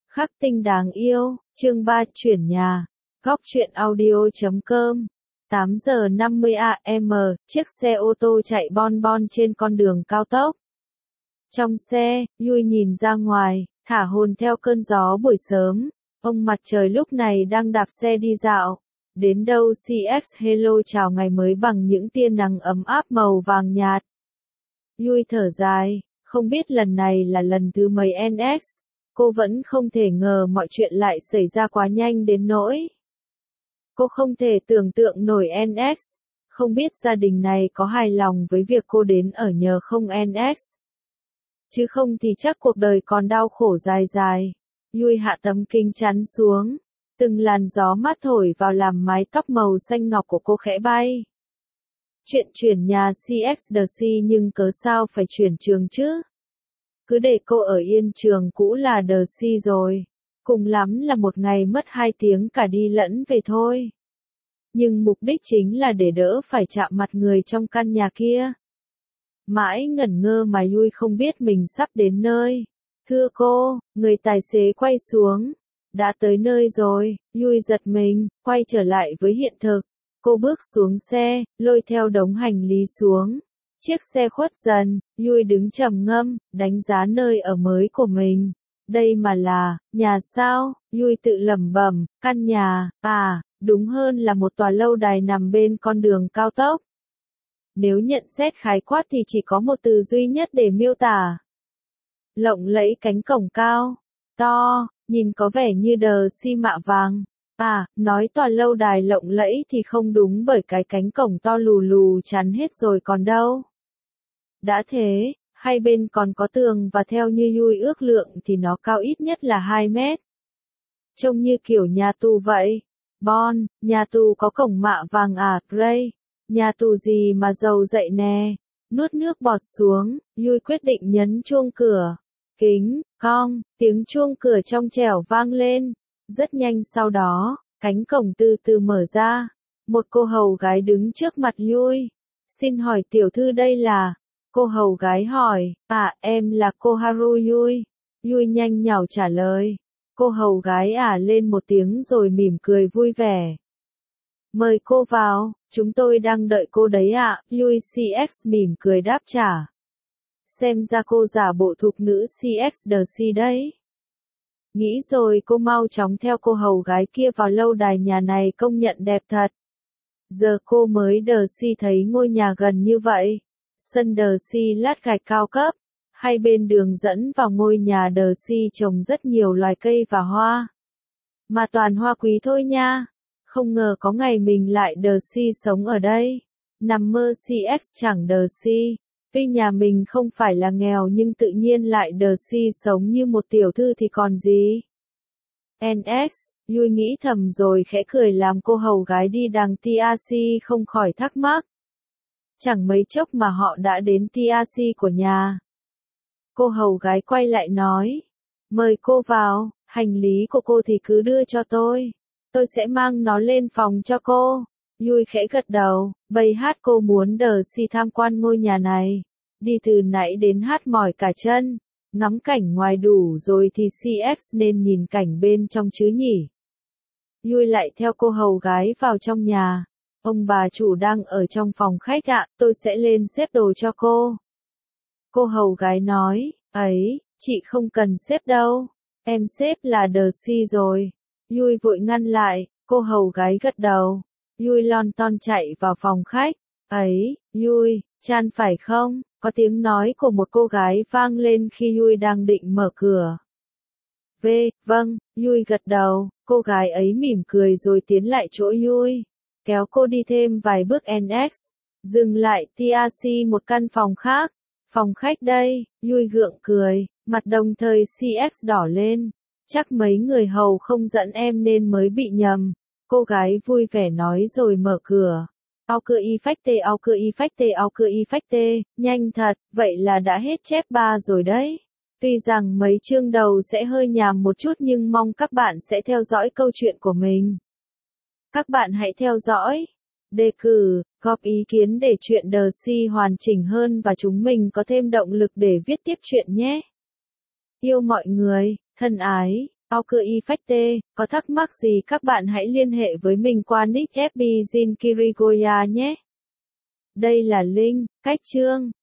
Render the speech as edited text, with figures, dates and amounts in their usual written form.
Khắc tinh đáng yêu, chương 3 chuyển nhà. Góc truyện audio.com 8 giờ 50 AM, chiếc xe ô tô chạy bon bon trên con đường cao tốc. Trong xe, Yui nhìn ra ngoài, thả hồn theo cơn gió buổi sớm. Ông mặt trời lúc này đang đạp xe đi dạo. Đến đâu CX Hello chào ngày mới bằng những tia nắng ấm áp màu vàng nhạt. Yui thở dài, không biết lần này là lần thứ mấy NX. Cô vẫn không thể ngờ mọi chuyện lại xảy ra quá nhanh đến nỗi. Cô không thể tưởng tượng nổi NX. Không biết gia đình này có hài lòng với việc cô đến ở nhờ không NX. Chứ không thì chắc cuộc đời còn đau khổ dài dài. Yui hạ tấm kính chắn xuống. Từng làn gió mát thổi vào làm mái tóc màu xanh ngọc của cô khẽ bay. Chuyện chuyển nhà CXDC nhưng cớ sao phải chuyển trường chứ? Cứ để cô ở yên trường cũ là đờ si rồi. Cùng lắm là một ngày mất 2 tiếng cả đi lẫn về thôi. Nhưng mục đích chính là để đỡ phải chạm mặt người trong căn nhà kia. Mãi ngẩn ngơ mà Yui không biết mình sắp đến nơi. Thưa cô, người tài xế quay xuống. Đã tới nơi rồi, Yui giật mình, quay trở lại với hiện thực. Cô bước xuống xe, lôi theo đống hành lý xuống. Chiếc xe khuất dần, Yui đứng trầm ngâm, đánh giá nơi ở mới của mình. Đây mà là, nhà sao? Yui tự lẩm bẩm, căn nhà, đúng hơn là một tòa lâu đài nằm bên con đường cao tốc. Nếu nhận xét khái quát thì chỉ có một từ duy nhất để miêu tả. Lộng lẫy, cánh cổng cao, to, nhìn có vẻ như đờ si mạ vàng. Nói tòa lâu đài lộng lẫy thì không đúng bởi cái cánh cổng to lù lù chắn hết rồi còn đâu. Đã thế, hai bên còn có tường và theo như Yui ước lượng thì nó cao ít nhất là 2 mét. Trông như kiểu nhà tù vậy. Bon, nhà tù có cổng mạ vàng Ray. Nhà tù gì mà giàu dậy nè. Nuốt nước bọt xuống, Yui quyết định nhấn chuông cửa. Kính, cong, tiếng chuông cửa trong trẻo vang lên. Rất nhanh sau đó, cánh cổng từ từ mở ra. Một cô hầu gái đứng trước mặt Yui. Xin hỏi tiểu thư đây là... Cô hầu gái hỏi, em là cô Haru Yui. Yui nhanh nhảu trả lời. Cô hầu gái lên một tiếng rồi mỉm cười vui vẻ. Mời cô vào, chúng tôi đang đợi cô đấy ạ. Yui CX mỉm cười đáp trả. Xem ra cô giả bộ thục nữ CXDC đấy. Nghĩ rồi cô mau chóng theo cô hầu gái kia vào lâu đài nhà này công nhận đẹp thật. Giờ cô mới đờ si thấy ngôi nhà gần như vậy. Sân đờ si lát gạch cao cấp. Hai bên đường dẫn vào ngôi nhà đờ si trồng rất nhiều loài cây và hoa. Mà toàn hoa quý thôi nha. Không ngờ có ngày mình lại đờ si sống ở đây. Nằm mơ CX chẳng đờ si. Tuy nhà mình không phải là nghèo nhưng tự nhiên lại đờ si sống như một tiểu thư thì còn gì. NX, Yui nghĩ thầm rồi khẽ cười làm cô hầu gái đi đằng TRC không khỏi thắc mắc. Chẳng mấy chốc mà họ đã đến TRC của nhà. Cô hầu gái quay lại nói. Mời cô vào, hành lý của cô thì cứ đưa cho tôi. Tôi sẽ mang nó lên phòng cho cô. Yui khẽ gật đầu, bầy hát cô muốn đờ si tham quan ngôi nhà này. Đi từ nãy đến hát mỏi cả chân. Ngắm cảnh ngoài đủ rồi thì CX nên nhìn cảnh bên trong chứ nhỉ. Yui lại theo cô hầu gái vào trong nhà. Ông bà chủ đang ở trong phòng khách ạ, tôi sẽ lên xếp đồ cho cô. Cô hầu gái nói, ấy, chị không cần xếp đâu. Em xếp là đờ si rồi. Yui vội ngăn lại, cô hầu gái gật đầu. Yui lon ton chạy vào phòng khách. Ấy, Yui, Chan phải không? Có tiếng nói của một cô gái vang lên khi Yui đang định mở cửa. Vâng, Yui gật đầu, cô gái ấy mỉm cười rồi tiến lại chỗ Yui. Kéo cô đi thêm vài bước NX. Dừng lại TRC một căn phòng khác. Phòng khách đây, Yui gượng cười, mặt đồng thời CX đỏ lên. Chắc mấy người hầu không dẫn em nên mới bị nhầm. Cô gái vui vẻ nói rồi mở cửa. Ao cơ y phách tê, nhanh thật, vậy là đã hết chép 3 rồi đấy. Tuy rằng mấy chương đầu sẽ hơi nhàm một chút nhưng mong các bạn sẽ theo dõi câu chuyện của mình. Các bạn hãy theo dõi, đề cử, góp ý kiến để chuyện đờ si hoàn chỉnh hơn và chúng mình có thêm động lực để viết tiếp chuyện nhé. Yêu mọi người, thân ái. Auker Effecte, có thắc mắc gì các bạn hãy liên hệ với mình qua nick FB Jin Kirigoya nhé. Đây là Linh, cách chương.